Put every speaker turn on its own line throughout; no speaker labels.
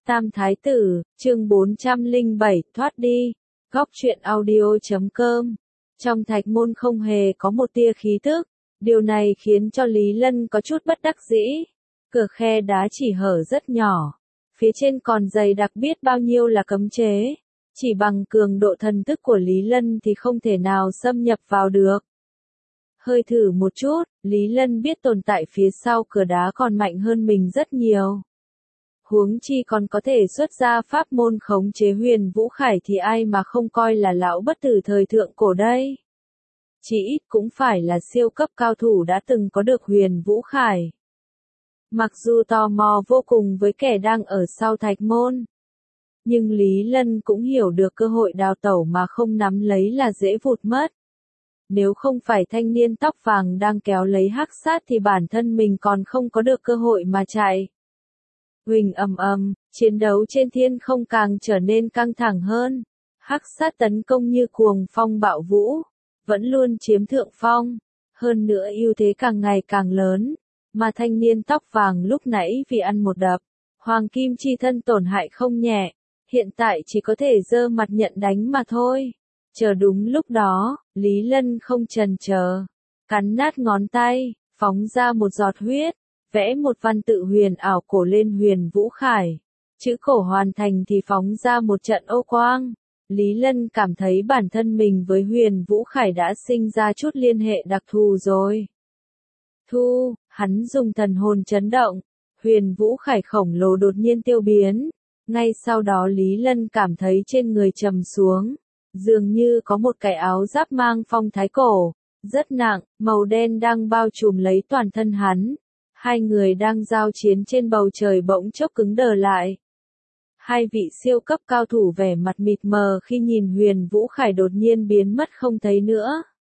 Tam Thái Tử, chương 407, thoát đi. Góc truyện audio.com. Trong thạch môn không hề có một tia khí tức, điều này khiến cho Lý Lân có chút bất đắc dĩ. Cửa khe đá chỉ hở rất nhỏ, phía trên còn dày đặc biết bao nhiêu là cấm chế, chỉ bằng cường độ thần thức của Lý Lân thì không thể nào xâm nhập vào được. Hơi thử một chút, Lý Lân biết tồn tại phía sau cửa đá còn mạnh hơn mình rất nhiều. Huống chi còn có thể xuất ra pháp môn khống chế Huyền Vũ Khải thì ai mà không coi là lão bất tử thời thượng cổ đây. Chỉ ít cũng phải là siêu cấp cao thủ đã từng có được Huyền Vũ Khải. Mặc dù tò mò vô cùng với kẻ đang ở sau thạch môn, nhưng Lý Lân cũng hiểu được cơ hội đào tẩu mà không nắm lấy là dễ vụt mất. Nếu không phải thanh niên tóc vàng đang kéo lấy Hắc Sát thì bản thân mình còn không có được cơ hội mà chạy. Huỳnh ầm ầm, chiến đấu trên thiên không càng trở nên căng thẳng hơn. Hắc Sát tấn công như cuồng phong bạo vũ, vẫn luôn chiếm thượng phong. Hơn nữa ưu thế càng ngày càng lớn, mà thanh niên tóc vàng lúc nãy vì ăn một đập, hoàng kim chi thân tổn hại không nhẹ, hiện tại chỉ có thể giơ mặt nhận đánh mà thôi. Chờ đúng lúc đó, Lý Lân không chần chờ, cắn nát ngón tay, phóng ra một giọt huyết, vẽ một văn tự huyền ảo cổ lên Huyền Vũ Khải. Chữ cổ hoàn thành thì phóng ra một trận ô quang. Lý Lân cảm thấy bản thân mình với Huyền Vũ Khải đã sinh ra chút liên hệ đặc thù rồi. Hắn dùng thần hồn chấn động, Huyền Vũ Khải khổng lồ đột nhiên tiêu biến. Ngay sau đó Lý Lân cảm thấy trên người trầm xuống, dường như có một cái áo giáp mang phong thái cổ, rất nặng, màu đen đang bao trùm lấy toàn thân hắn. Hai người đang giao chiến trên bầu trời bỗng chốc cứng đờ lại. Hai vị siêu cấp cao thủ vẻ mặt mịt mờ khi nhìn Huyền Vũ Khải đột nhiên biến mất không thấy nữa.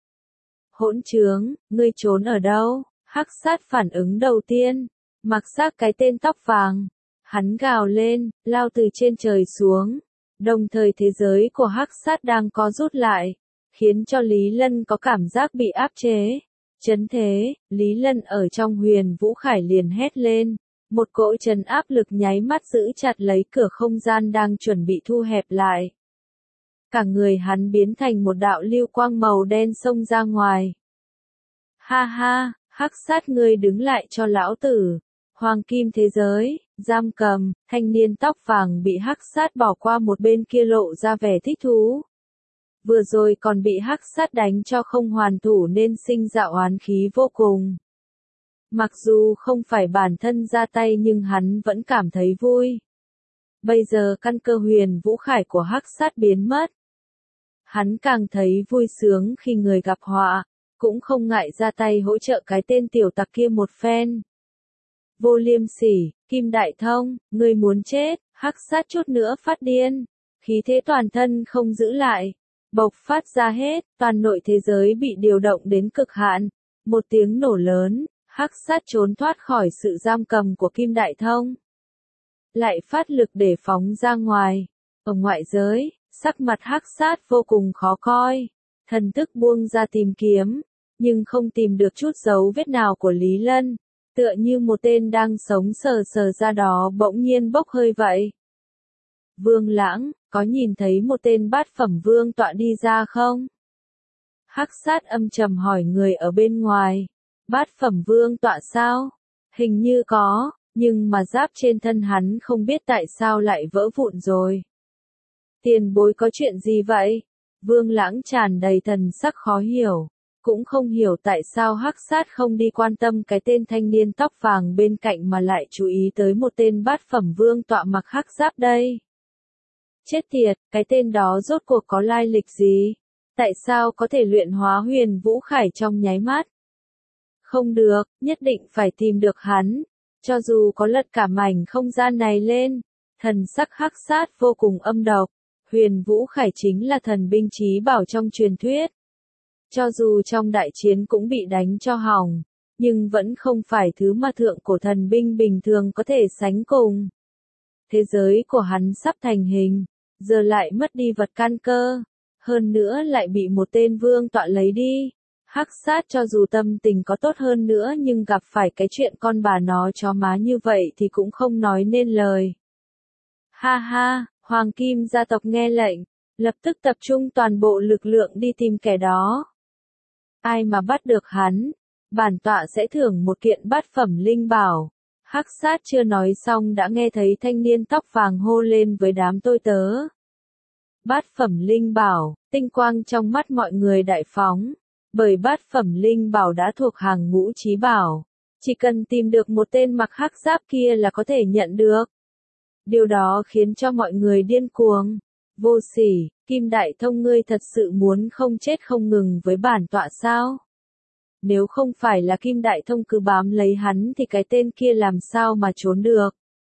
Hỗn trướng, ngươi trốn ở đâu? Hắc Sát phản ứng đầu tiên, mặc xác cái tên tóc vàng. Hắn gào lên, lao từ trên trời xuống. Đồng thời thế giới của Hắc Sát đang co rút lại, khiến cho Lý Lân có cảm giác bị áp chế. Chấn thế, Lý Lân ở trong Huyền Vũ Khải liền hét lên. Một cỗ trấn áp lực nháy mắt giữ chặt lấy cửa không gian đang chuẩn bị thu hẹp lại. Cả người hắn biến thành một đạo lưu quang màu đen xông ra ngoài. Ha ha, Hắc Sát ngươi đứng lại cho lão tử. Hoàng kim thế giới, giam cầm, thanh niên tóc vàng bị Hắc Sát bỏ qua một bên kia lộ ra vẻ thích thú. Vừa rồi còn bị Hắc Sát đánh cho không hoàn thủ nên sinh ra oán khí vô cùng. Mặc dù không phải bản thân ra tay nhưng hắn vẫn cảm thấy vui. Bây giờ căn cơ Huyền Vũ Khải của Hắc Sát biến mất. Hắn càng thấy vui sướng khi người gặp họa, cũng không ngại ra tay hỗ trợ cái tên tiểu tặc kia một phen. Vô liêm sỉ, Kim Đại Thông, ngươi muốn chết. Hắc Sát chút nữa phát điên, khí thế toàn thân không giữ lại, bộc phát ra hết, toàn nội thế giới bị điều động đến cực hạn. Một tiếng nổ lớn, Hắc Sát trốn thoát khỏi sự giam cầm của Kim Đại Thông, lại phát lực để phóng ra ngoài. Ở ngoại giới, sắc mặt Hắc Sát vô cùng khó coi, thần thức buông ra tìm kiếm, nhưng không tìm được chút dấu vết nào của Lý Lân, tựa như một tên đang sống sờ sờ ra đó bỗng nhiên bốc hơi vậy. Vương Lãng, có nhìn thấy một tên bát phẩm vương tọa đi ra không? Hắc Sát âm trầm hỏi người ở bên ngoài. Bát phẩm vương tọa sao? Hình như có, nhưng mà giáp trên thân hắn không biết tại sao lại vỡ vụn rồi. Tiền bối có chuyện gì vậy? Vương Lãng tràn đầy thần sắc khó hiểu, cũng không hiểu tại sao Hắc Sát không đi quan tâm cái tên thanh niên tóc vàng bên cạnh mà lại chú ý tới một tên bát phẩm vương tọa mặc hắc giáp đây. Chết tiệt, cái tên đó rốt cuộc có lai lịch gì? Tại sao có thể luyện hóa Huyền Vũ Khải trong nháy mắt? Không được, nhất định phải tìm được hắn. Cho dù có lật cả mảnh không gian này lên, thần sắc Hắc Sát vô cùng âm độc. Huyền Vũ Khải chính là thần binh chí bảo trong truyền thuyết. Cho dù trong đại chiến cũng bị đánh cho hỏng, nhưng vẫn không phải thứ mà thượng cổ thần binh bình thường có thể sánh cùng. Thế giới của hắn sắp thành hình, giờ lại mất đi vật căn cơ, hơn nữa lại bị một tên vương tọa lấy đi. Hắc Sát cho dù tâm tình có tốt hơn nữa nhưng gặp phải cái chuyện con bà nó chó má như vậy thì cũng không nói nên lời. Ha ha, Hoàng Kim gia tộc nghe lệnh, lập tức tập trung toàn bộ lực lượng đi tìm kẻ đó. Ai mà bắt được hắn, bản tọa sẽ thưởng một kiện bát phẩm linh bảo. Hắc sát chưa nói xong đã nghe thấy thanh niên tóc vàng hô lên với đám tôi tớ. Bát phẩm linh bảo, tinh quang trong mắt mọi người đại phóng, bởi bát phẩm linh bảo đã thuộc hàng ngũ chí bảo. Chỉ cần tìm được một tên mặc hắc giáp kia là có thể nhận được. Điều đó khiến cho mọi người điên cuồng. Vô sỉ, Kim Đại Thông ngươi thật sự muốn không chết không ngừng với bản tọa sao? Nếu không phải là Kim Đại Thông cứ bám lấy hắn thì cái tên kia làm sao mà trốn được?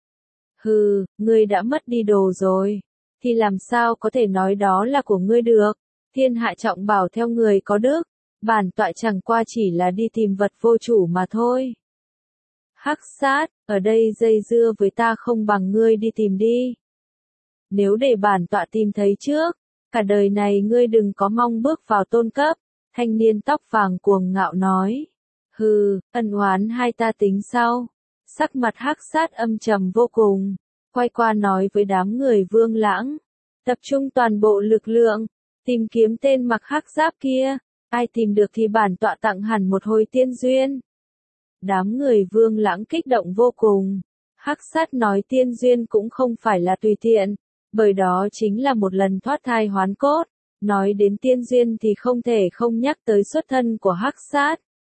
Hừ, ngươi đã mất đi đồ rồi, thì làm sao có thể nói đó là của ngươi được? Thiên hạ trọng bảo theo người có đức, bản tọa chẳng qua chỉ là đi tìm vật vô chủ mà thôi. Hắc sát, ở đây dây dưa với ta không bằng ngươi đi tìm đi. Nếu để bản tọa tìm thấy trước, cả đời này ngươi đừng có mong bước vào tôn cấp. Thanh niên tóc vàng cuồng ngạo nói. Hừ, ân oán hai ta tính sau. Sắc mặt hắc sát âm trầm vô cùng. Quay qua nói với đám người Vương Lãng. Tập trung toàn bộ lực lượng. Tìm kiếm tên mặc hắc giáp kia. Ai tìm được thì bản tọa tặng hẳn một hồi tiên duyên. Đám người Vương Lãng kích động vô cùng. Hắc sát nói tiên duyên cũng không phải là tùy tiện. Bởi đó chính là một lần thoát thai hoán cốt. Nói đến tiên duyên thì không thể không nhắc tới xuất thân của Hắc sát.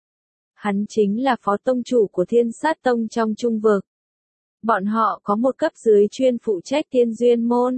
Hắn chính là phó tông chủ của Thiên Sát Tông trong Trung Vực. Bọn họ có một cấp dưới chuyên phụ trách tiên duyên môn.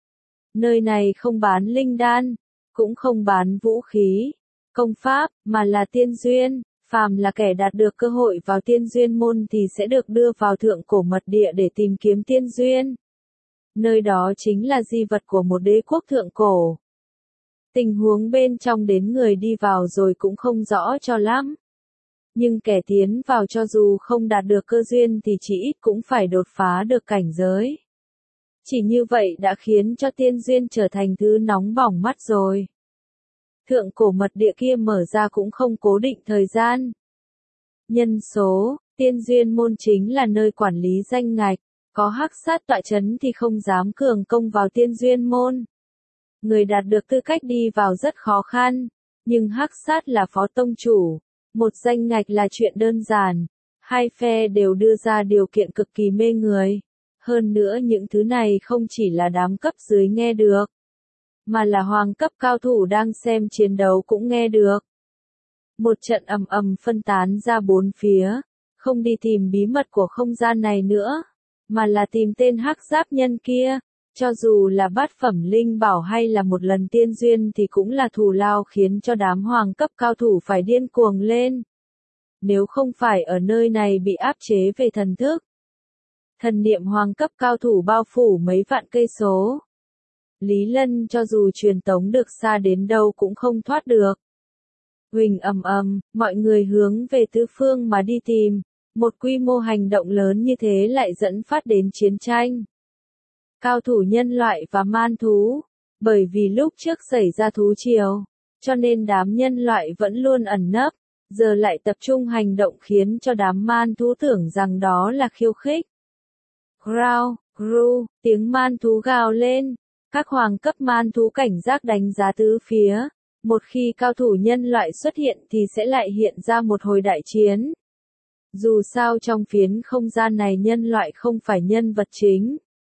Nơi này không bán linh đan, cũng không bán vũ khí, công pháp, mà là tiên duyên. Phàm là kẻ đạt được cơ hội vào tiên duyên môn thì sẽ được đưa vào thượng cổ mật địa để tìm kiếm tiên duyên. Nơi đó chính là di vật của một đế quốc thượng cổ. Tình huống bên trong đến người đi vào rồi cũng không rõ cho lắm. Nhưng kẻ tiến vào cho dù không đạt được cơ duyên thì chỉ ít cũng phải đột phá được cảnh giới. Chỉ như vậy đã khiến cho tiên duyên trở thành thứ nóng bỏng mắt rồi. Thượng cổ mật địa kia mở ra cũng không cố định thời gian. Nhân số, tiên duyên môn chính là nơi quản lý danh ngạch. Có hắc sát tọa chấn thì không dám cường công vào tiên duyên môn. Người đạt được tư cách đi vào rất khó khăn, nhưng hắc sát là phó tông chủ, một danh ngạch là chuyện đơn giản, hai phe đều đưa ra điều kiện cực kỳ mê người. Hơn nữa những thứ này không chỉ là đám cấp dưới nghe được, mà là hoàng cấp cao thủ đang xem chiến đấu cũng nghe được. Một trận ầm ầm phân tán ra bốn phía, không đi tìm bí mật của không gian này nữa, mà là tìm tên hắc giáp nhân kia. Cho dù là bát phẩm linh bảo hay là một lần tiên duyên thì cũng là thù lao khiến cho đám hoàng cấp cao thủ phải điên cuồng lên. Nếu không phải ở nơi này bị áp chế về thần thức, thần niệm hoàng cấp cao thủ bao phủ mấy vạn cây số. Lý Lân cho dù truyền tống được xa đến đâu cũng không thoát được. Huỳnh ầm ầm, mọi người hướng về tứ phương mà đi tìm. Một quy mô hành động lớn như thế lại dẫn phát đến chiến tranh. Cao thủ nhân loại và man thú, bởi vì lúc trước xảy ra thú triều, cho nên đám nhân loại vẫn luôn ẩn nấp, giờ lại tập trung hành động khiến cho đám man thú tưởng rằng đó là khiêu khích. Growl, gru, tiếng man thú gào lên, các hoàng cấp man thú cảnh giác đánh giá tứ phía, một khi cao thủ nhân loại xuất hiện thì sẽ lại hiện ra một hồi đại chiến. Dù sao trong phiến không gian này nhân loại không phải nhân vật chính,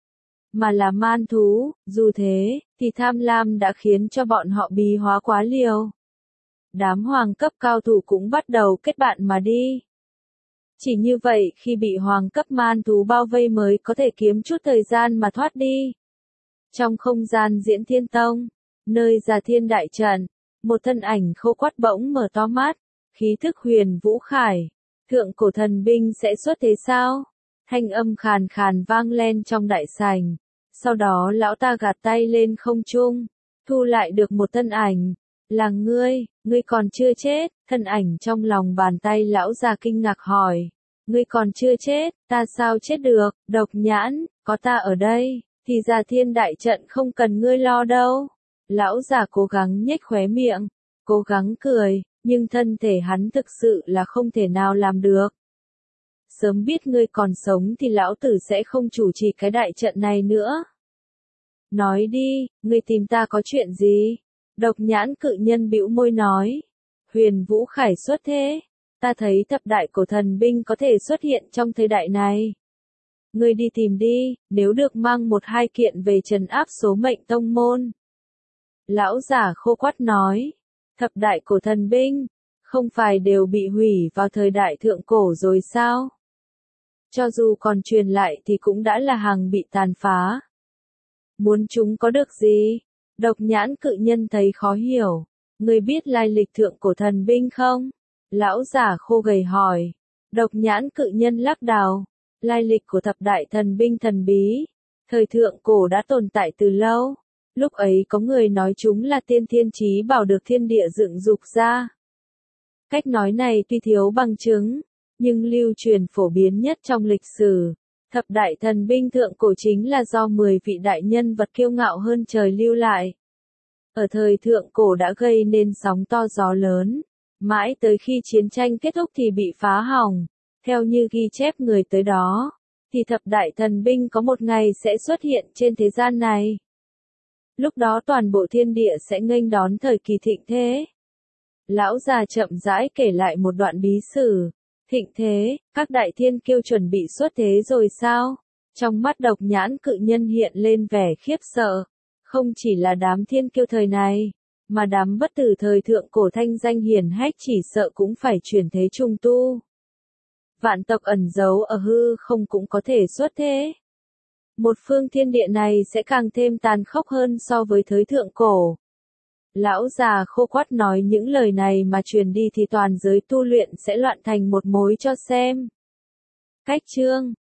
mà là man thú, dù thế, thì tham lam đã khiến cho bọn họ bí hóa quá liều. Đám hoàng cấp cao thủ cũng bắt đầu kết bạn mà đi. Chỉ như vậy khi bị hoàng cấp man thú bao vây mới có thể kiếm chút thời gian mà thoát đi. Trong không gian Diễn Thiên Tông, nơi Già Thiên Đại Trận, một thân ảnh khô quắt bỗng mở to mắt, khí thức huyền vũ khải. Thượng cổ thần binh sẽ xuất thế sao? Thanh âm khàn khàn vang lên trong đại sảnh. Sau đó lão ta gạt tay lên không trung, thu lại được một thân ảnh. Là ngươi còn chưa chết. Thân ảnh trong lòng bàn tay lão già kinh ngạc hỏi. Ngươi còn chưa chết, ta sao chết được? Độc Nhãn, có ta ở đây, thì Già Thiên Đại Trận không cần ngươi lo đâu. Lão già cố gắng nhếch khóe miệng, cố gắng cười, nhưng thân thể hắn thực sự là không thể nào làm được. Sớm biết ngươi còn sống thì lão tử sẽ không chủ trì cái đại trận này nữa. Nói đi, ngươi tìm ta có chuyện gì? Độc nhãn cự nhân bĩu môi nói. Huyền Vũ Khải xuất thế. Ta thấy thập đại cổ thần binh có thể xuất hiện trong thời đại này. Ngươi đi tìm đi, nếu được mang một hai kiện về trấn áp số mệnh tông môn. Lão giả khô quắt nói. Thập đại cổ thần binh, không phải đều bị hủy vào thời đại thượng cổ rồi sao? Cho dù còn truyền lại thì cũng đã là hàng bị tàn phá. Muốn chúng có được gì? Độc nhãn cự nhân thấy khó hiểu. Ngươi biết lai lịch thượng cổ thần binh không? Lão giả khô gầy hỏi. Độc nhãn cự nhân lắc đầu. Lai lịch của thập đại thần binh thần bí. Thời thượng cổ đã tồn tại từ lâu. Lúc ấy có người nói chúng là tiên thiên chí bảo được thiên địa dựng dục ra. Cách nói này tuy thiếu bằng chứng, nhưng lưu truyền phổ biến nhất trong lịch sử. Thập đại thần binh thượng cổ chính là do 10 vị đại nhân vật kiêu ngạo hơn trời lưu lại. Ở thời thượng cổ đã gây nên sóng to gió lớn, mãi tới khi chiến tranh kết thúc thì bị phá hỏng. Theo như ghi chép người tới đó, thì thập đại thần binh có một ngày sẽ xuất hiện trên thế gian này. Lúc đó toàn bộ thiên địa sẽ nghênh đón thời kỳ thịnh thế. Lão già chậm rãi kể lại một đoạn bí sử. Thịnh thế, các đại thiên kiêu chuẩn bị xuất thế rồi sao? Trong mắt độc nhãn cự nhân hiện lên vẻ khiếp sợ. Không chỉ là đám thiên kiêu thời này, mà đám bất tử thời thượng cổ thanh danh hiển hách chỉ sợ cũng phải chuyển thế trùng tu. Vạn tộc ẩn giấu ở hư không cũng có thể xuất thế. Một phương thiên địa này sẽ càng thêm tàn khốc hơn so với thời thượng cổ. Lão già khô quắt nói những lời này mà truyền đi thì toàn giới tu luyện sẽ loạn thành một mối cho xem. Cách chương